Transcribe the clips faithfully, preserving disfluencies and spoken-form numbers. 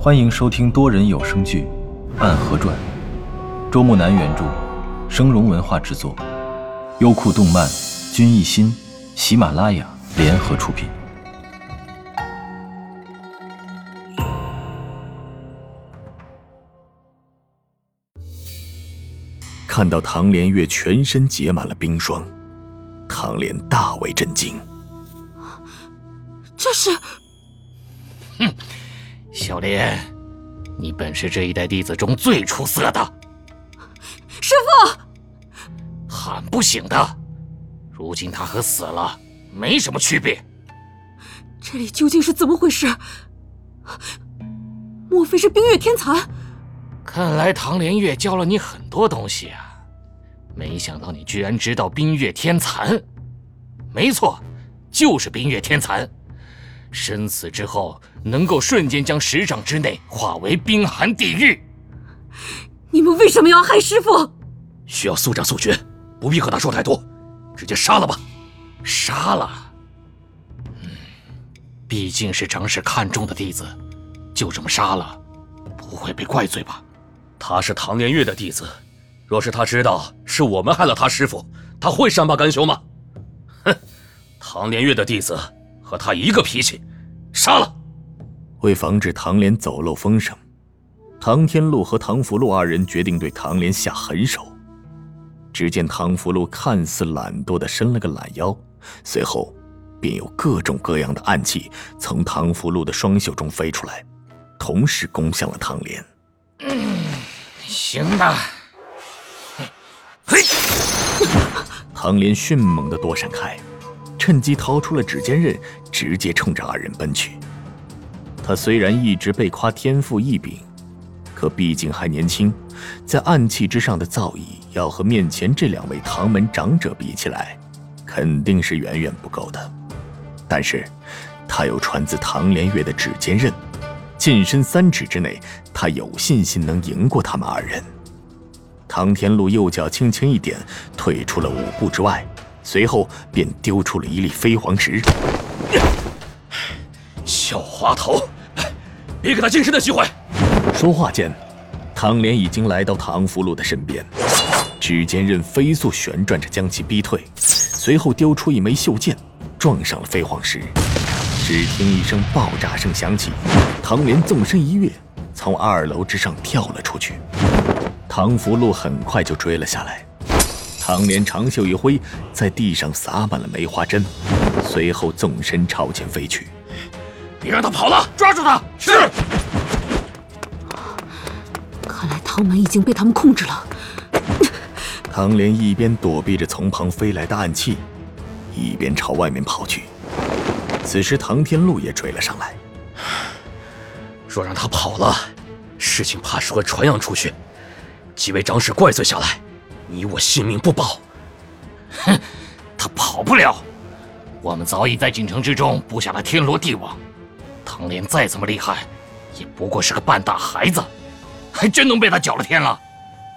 欢迎收听多人有声剧《暗河传》，周木南原著，声荣文化制作，优酷动漫、君艺心、喜马拉雅联合出品。 看到唐连月全身结满了冰霜，唐莲大为震惊。 这是…… 哼，小莲，你本是这一代弟子中最出色的。 师父， 喊不醒的，如今他和死了没什么区别。 这里究竟是怎么回事？莫非是冰月天蚕？ 看来唐连月教了你很多东西啊，没想到你居然知道冰月天蚕。没错，就是冰月天蚕。生死之后，能够瞬间将十丈之内化为冰寒地狱。 你们为什么要害师父？ 需要速战速决，不必和他说太多，直接杀了吧。 杀了？嗯，毕竟是长史看中的弟子，就这么杀了，不会被怪罪吧？ 他是唐连月的弟子，若是他知道是我们害了他师父，他会善罢甘休吗？哼，唐连月的弟子和他一个脾气，杀了！ 为防止唐莲走漏风声，唐天禄和唐福禄二人决定对唐莲下狠手。只见唐福禄看似懒惰地伸了个懒腰，随后便有各种各样的暗器从唐福禄的双袖中飞出来，同时攻向了唐莲。 嗯，行吧。 嘿！唐莲迅猛地躲闪开，趁机掏出了指尖刃，直接冲着二人奔去。他虽然一直被夸天赋异禀，可毕竟还年轻，在暗器之上的造诣要和面前这两位唐门长者比起来，肯定是远远不够的。但是他有传自唐连月的指尖刃，近身三尺之内，他有信心能赢过他们二人。唐天禄右脚轻轻一点，退出了五步之外，随后便丢出了一粒飞黄石。 小滑头，别给他近身的机会！ 说话间，唐莲已经来到唐福禄的身边，指尖刃飞速旋转着将其逼退，随后丢出一枚袖剑，撞上了飞黄石。只听一声爆炸声响起，唐莲纵身一跃，从二楼之上跳了出去。唐福禄很快就追了下来，唐莲长袖一挥，在地上撒满了梅花针，随后纵身朝前飞去。 别让他跑了，抓住他！是。 看来唐门已经被他们控制了。 唐莲一边躲避着从旁飞来的暗器，一边朝外面跑去。此时唐天禄也追了上来。 若让他跑了，事情怕是会传扬出去，几位长史怪罪下来，你我性命不保。 哼，他跑不了，我们早已在锦城之中布下了天罗地网。唐莲再怎么厉害，也不过是个半大孩子，还真能被他搅了天了。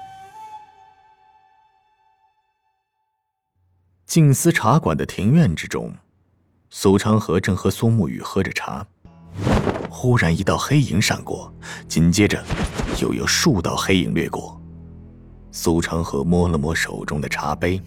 静思茶馆的庭院之中，苏昌河正和苏沐雨喝着茶，忽然一道黑影闪过，紧接着又有数道黑影掠过。苏昌河摸了摸手中的茶杯，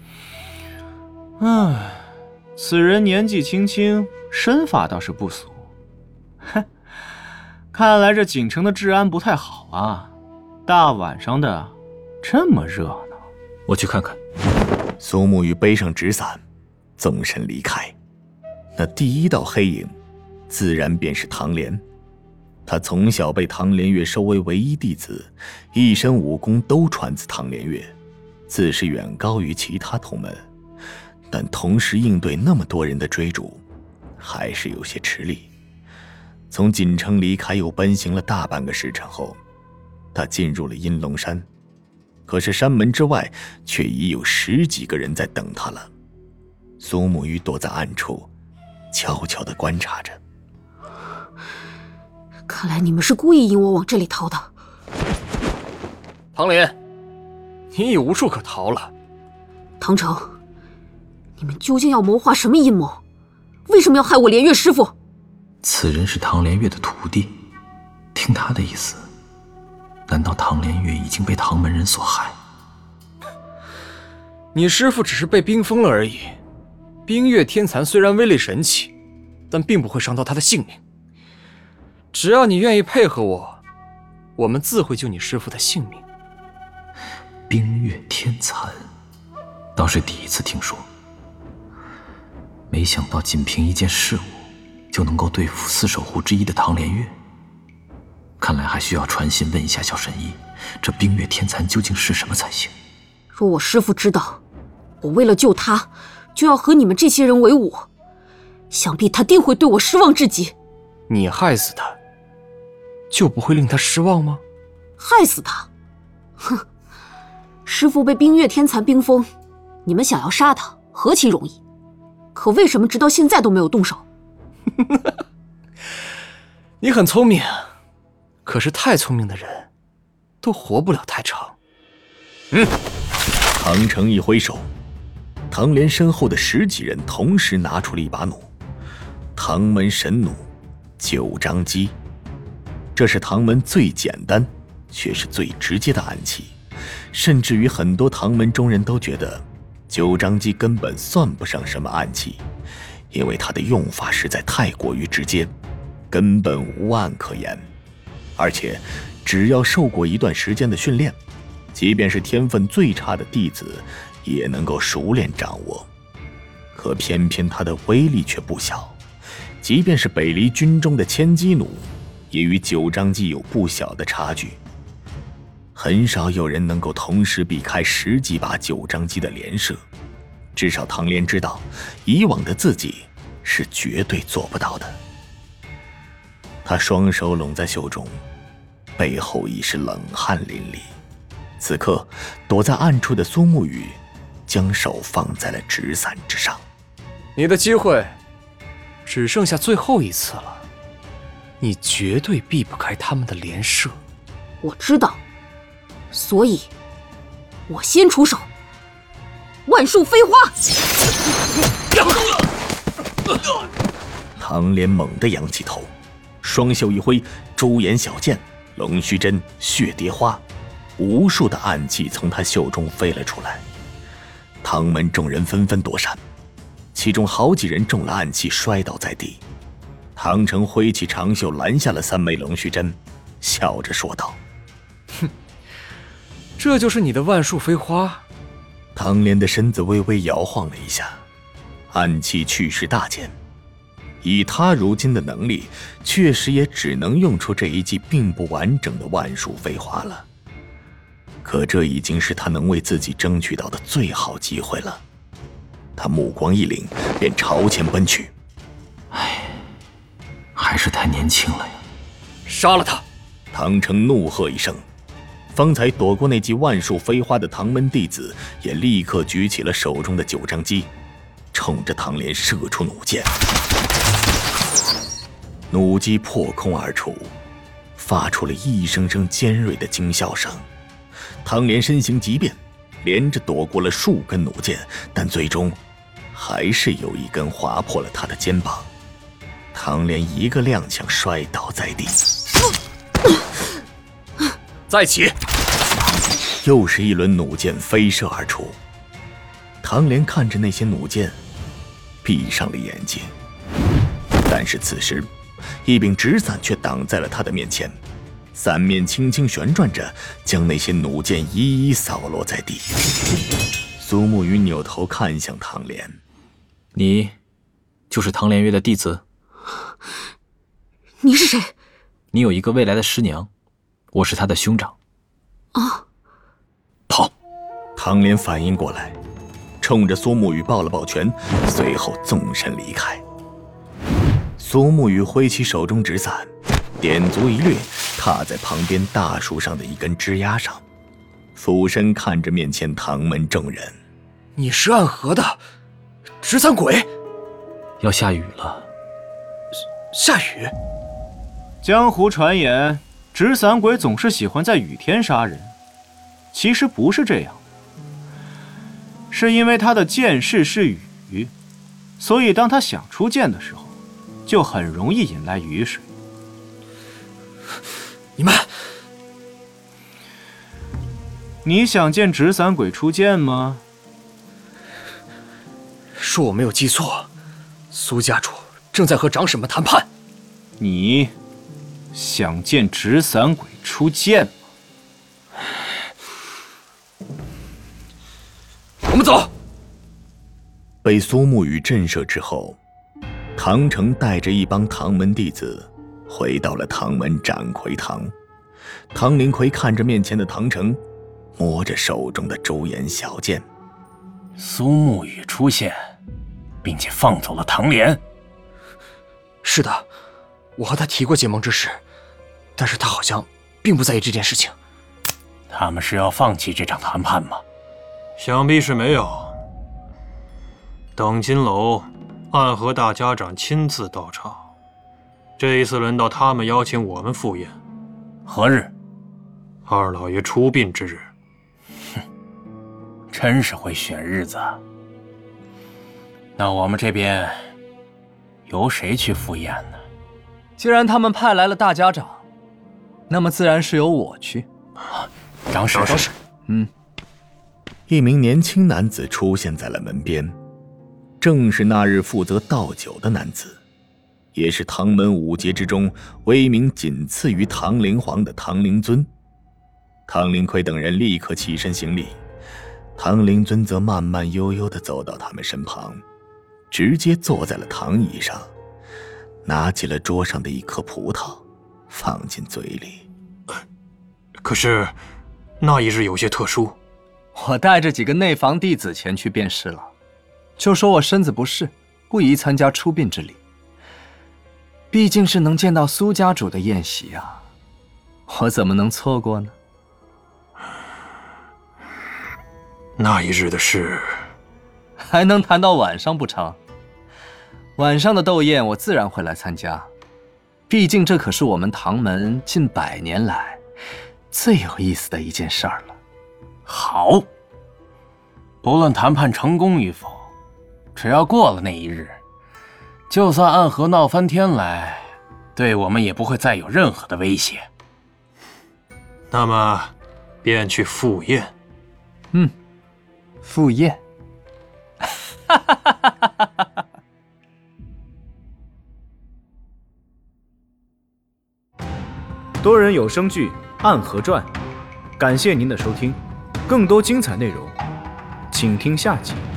唉，此人年纪轻轻，身法倒是不俗。哼，看来这锦城的治安不太好啊，大晚上的这么热闹。 我去看看。 苏沐雨背上纸伞，纵身离开。那第一道黑影自然便是唐莲。他从小被唐连月收为唯一弟子，一身武功都传自唐连月，自是远高于其他同门，但同时应对那么多人的追逐，还是有些吃力。从锦城离开又奔行了大半个时辰后，他进入了阴龙山，可是山门之外却已有十几个人在等他了。苏沐雨躲在暗处，悄悄地观察着。 看来你们是故意引我往这里逃的。 唐莲，你已无处可逃了。 唐城，你们究竟要谋划什么阴谋？为什么要害我连月师傅？ 此人是唐连月的徒弟， 听他的意思，难道唐连月已经被唐门人所害？ 你师父只是被冰封了而已。冰月天蚕虽然威力神奇，但并不会伤到他的性命。只要你愿意配合我，我们自会救你师父的性命。 冰月天蚕，倒是第一次听说。没想到仅凭一件事物，就能够对付四守护之一的唐连月。看来还需要传信问一下小神医，这冰月天蚕究竟是什么才行。 若我师父知道，我为了救他，就要和你们这些人为伍，想必他定会对我失望至极。 你害死他，就不会令他失望吗？ 害死他？哼！师父被冰月天蚕冰封，你们想要杀他，何其容易！可为什么直到现在都没有动手？ 你很聪明，可是太聪明的人都活不了太长。 嗯，唐城一挥手，唐莲身后的十几人同时拿出了一把弩，唐门神弩九章机。这是唐门最简单却是最直接的暗器，甚至于很多唐门中人都觉得九章机根本算不上什么暗器，因为它的用法实在太过于直接，根本无暗可言。而且只要受过一段时间的训练，即便是天分最差的弟子也能够熟练掌握。可偏偏它的威力却不小，即便是北离军中的千机弩也与九章机有不小的差距。很少有人能够同时避开十几把九章机的连射，至少唐莲知道，以往的自己是绝对做不到的。他双手拢在袖中，背后已是冷汗淋漓。此刻躲在暗处的苏沐雨将手放在了纸伞之上。 你的机会只剩下最后一次了，你绝对避不开他们的连射。 我知道，所以我先出手。万树飞花！ 唐莲猛地扬起头，双袖一挥，朱颜小剑、龙须针、血蝶花，无数的暗器从他袖中飞了出来。唐门众人纷纷躲闪，其中好几人中了暗器摔倒在地。唐城挥起长袖拦下了三枚龙须针，笑着说道： 哼，这就是你的万树飞花？ 唐莲的身子微微摇晃了一下，暗器去势大减，以他如今的能力，确实也只能用出这一记并不完整的万树飞花了。可这已经是他能为自己争取到的最好机会了。他目光一凛，便朝前奔去。 唉，还是太年轻了呀！ 杀了他！ 唐城怒喝一声，方才躲过那记万树飞花的唐门弟子也立刻举起了手中的九章机，冲着唐莲射出弩箭。弩机破空而出，发出了一声声尖锐的惊笑声。唐莲身形急变，连着躲过了数根弩箭，但最终还是有一根划破了他的肩膀。唐莲一个踉跄摔倒在地。 再起！ 又是一轮弩箭飞射而出。唐莲看着那些弩箭，闭上了眼睛。但是此时，一柄纸伞却挡在了他的面前，伞面轻轻旋转着，将那些弩箭一一扫落在地。苏沐雨扭头看向唐莲：“ 你就是唐连月的弟子？”“ 你是谁？”“ 你有一个未来的师娘，我是她的兄长。”“ 啊！”“ 跑！” 唐莲反应过来，冲着苏沐雨抱了抱拳，随后纵身离开。苏沐雨挥起手中纸伞，点足一掠，踏在旁边大树上的一根枝丫上，俯身看着面前唐门众人：“ 你是暗河的纸伞鬼？”“ 要下雨了。”“ 下雨？” 江湖传言，纸伞鬼总是喜欢在雨天杀人，其实不是这样的，是因为他的剑势是雨，所以当他想出剑的时候，就很容易引来雨水。 你们， 你想见纸伞鬼出剑吗？ 恕我没有记错，苏家主正在和长史们谈判。 你想见纸伞鬼出剑吗？ 我们走。 被苏沐雨震慑之后，唐成带着一帮唐门弟子回到了唐门斩魁堂。唐灵魁看着面前的唐成，摸着手中的朱颜小剑。 苏沐雨出现，并且放走了唐莲。 是的，我和他提过结盟之事，但是他好像并不在意这件事情。 他们是要放弃这场谈判吗？ 想必是没有。等金楼暗河大家长亲自到场，这一次轮到他们邀请我们赴宴。 何日？ 二老爷出殡之日。 哼，真是会选日子啊。那我们这边由谁去赴宴呢？ 既然他们派来了大家长，那么自然是由我去。 长史， 长史，嗯。 一名年轻男子出现在了门边，正是那日负责倒酒的男子，也是唐门五杰之中威名仅次于唐灵皇的唐灵尊。唐灵魁等人立刻起身行礼，唐灵尊则慢慢悠悠地走到他们身旁，直接坐在了躺椅上，拿起了桌上的一颗葡萄，放进嘴里。 可是那一日有些特殊， 我带着几个内房弟子前去便是了，就说我身子不适，不宜参加出殡之礼。毕竟是能见到苏家主的宴席啊，我怎么能错过呢？ 那一日的事， 还能谈到晚上不成？晚上的斗宴我自然会来参加，毕竟这可是我们唐门近百年来最有意思的一件事儿了。 好，不论谈判成功与否，只要过了那一日，就算暗河闹翻天来，对我们也不会再有任何的威胁。 那么，便去赴宴。 嗯，赴宴。 多人有声剧《暗河传》，感谢您的收听。更多精彩内容，请听下集。